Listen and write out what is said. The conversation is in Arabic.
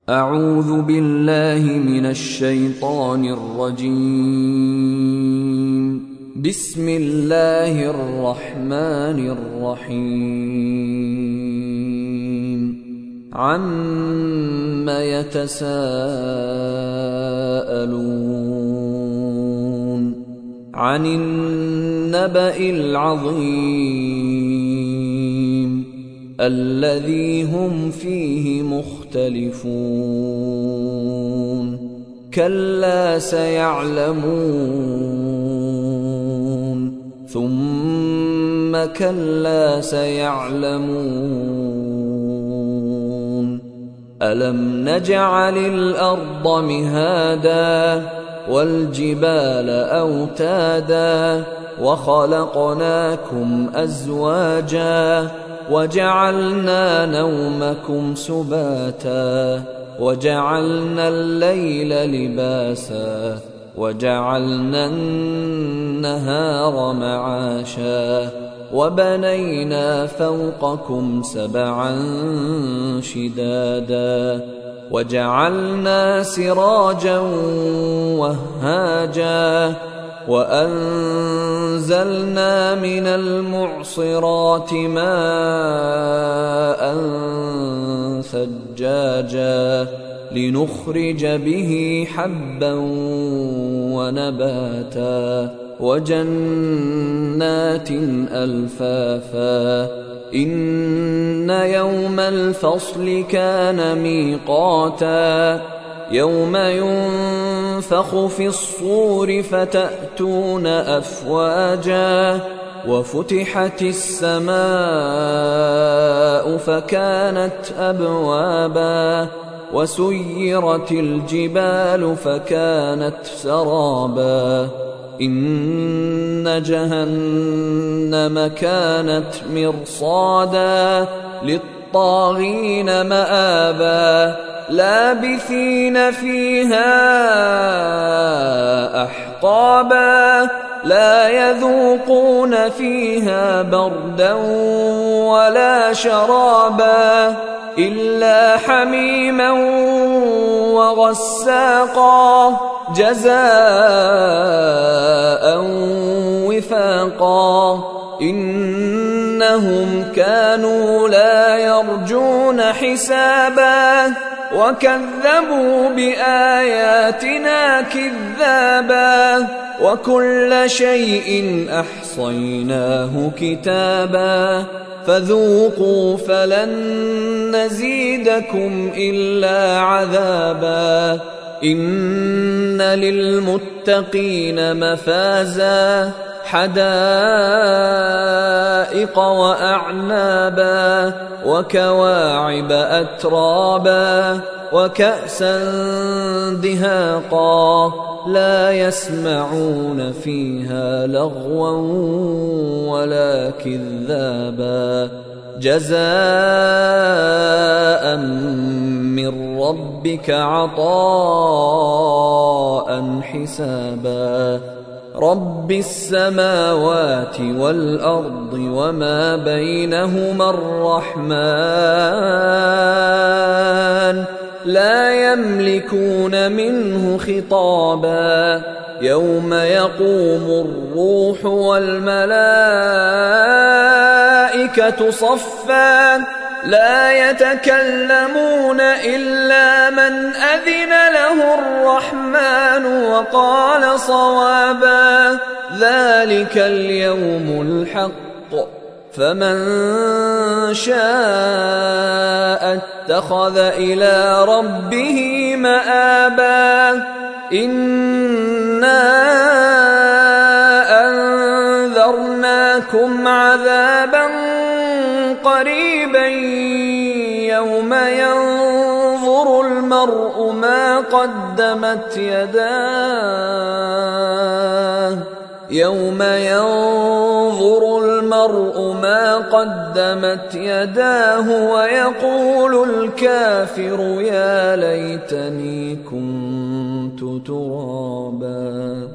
أعوذ بالله من الشيطان الرجيم. بسم الله الرحمن الرحيم. عَمَّ يتساءلون عن النبأ العظيم الذي هم فيه مختلفون كلا سيعلمون ثم كلا سيعلمون ألم نجعل الأرض مهادا والجبال أوتادا وخلقناكم أزواجا وجعلنا نومكم سباتا وجعلنا الليل لباسا وجعلنا النهار معاشا وبنينا فوقكم سبعا شدادا وجعلنا سراجا وهاجا وأنزلنا من المعصرات ماء ثجاجا لنخرج به حبا ونباتا وجنات ألفافا إن يوم الفصل كان ميقاتا يوم ينفخ في الصور فتأتون أفواجا وفتحت السماء فكانت أبوابا وسيرت الجبال فكانت سرابا إن جهنم كانت مرصادا للطاغين مآبا لابثين فيها أحقابا لا يذوقون فيها بردا ولا شرابا إلا حميما وغساقا جزاء وفاقا إنهم كانوا لا يرجون حسابا وكذبوا بآياتنا كذابا وكل شيء أحصيناه كتابا فذوقوا فلن نزيدكم إلا عذابا إن للمتقين مفازا حدائق وأعنابا وكواعب أترابا وكأسا دهاقا لا يسمعون فيها لغوا ولا كذابا جزاء من ربك عطاء حسابا رب السماوات والأرض وما بينهما الرحمن لا يملكون منه خطابا يوم يقوم الروح والملائكة صفا لا يتكلمون إلا من أذن له الرحمن وقال صوابا ذلك اليوم الحق فمن شاء اتخذ إلى ربه مآبا إنا أنذرناكم عذابا قريبا يوم ينظر المرء ما قدمت يداه ويقول الكافر يا ليتني كنت ترابا.